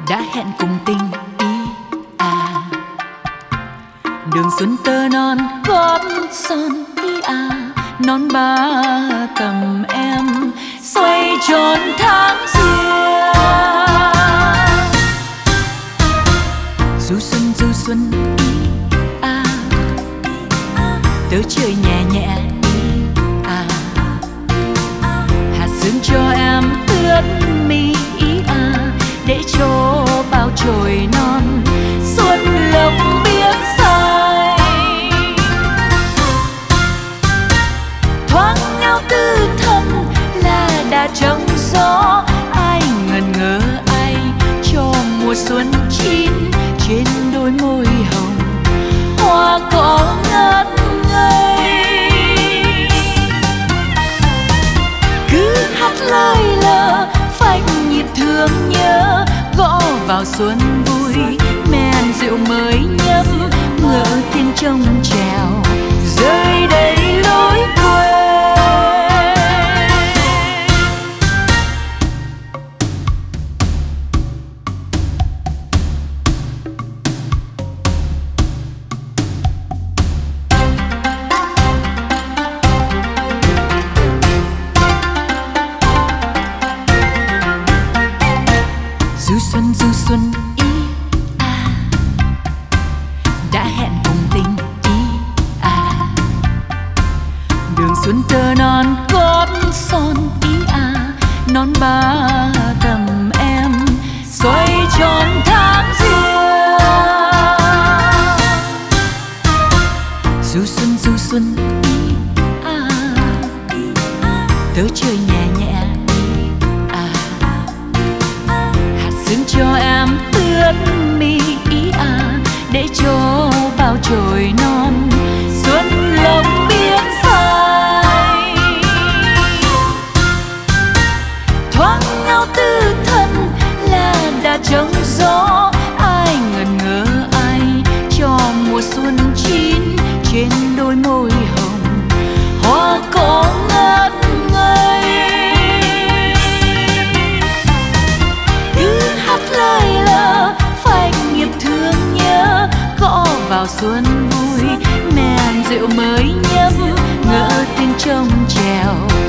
đã hẹn cùng tình ý à. Đường xuân tơ non gót son ý à, non ba tầm em xoay tròn tháng riêng. Du xuân ý à, tớ chơi nhẹ nhẹ ý à, hạt sương cho em ướt mi ý à, để cho bao chồi non xuân lộc biếc say. Thoáng nao tư thân là đã trong gió, ai ngần ngỡ ai cho mùa xuân chín trên đôi môi hồng hoa cỏ ngất ngây. Cứ hát lời lờ phanh nhịp thương nhớ, gõ vào xuân vui men rượu mới nhấp, ngỡ tiếng trong trèo rơi đầy lối quê. Du xuân ý à, đã hẹn cùng tình ý à. Đường xuân tơ non gót son ý à, non ba tầm em xoay tròn tháng riêng. Du xuân ý à, tớ chơi nhẹ nhẹ cho em ướt mi ý à, để cho bao chồi non xuân lộc biếc say. Thoáng ngao tư thân là đã trong gió, ai ngần ngỡ ai cho mùa xuân chín trên đôi môi hồng hoa cỏ ngất ngây. Lời lờ phanh nhịp thương nhớ, gõ vào xuân vui men rượu mới nhấp, ngỡ tiếng trong trèo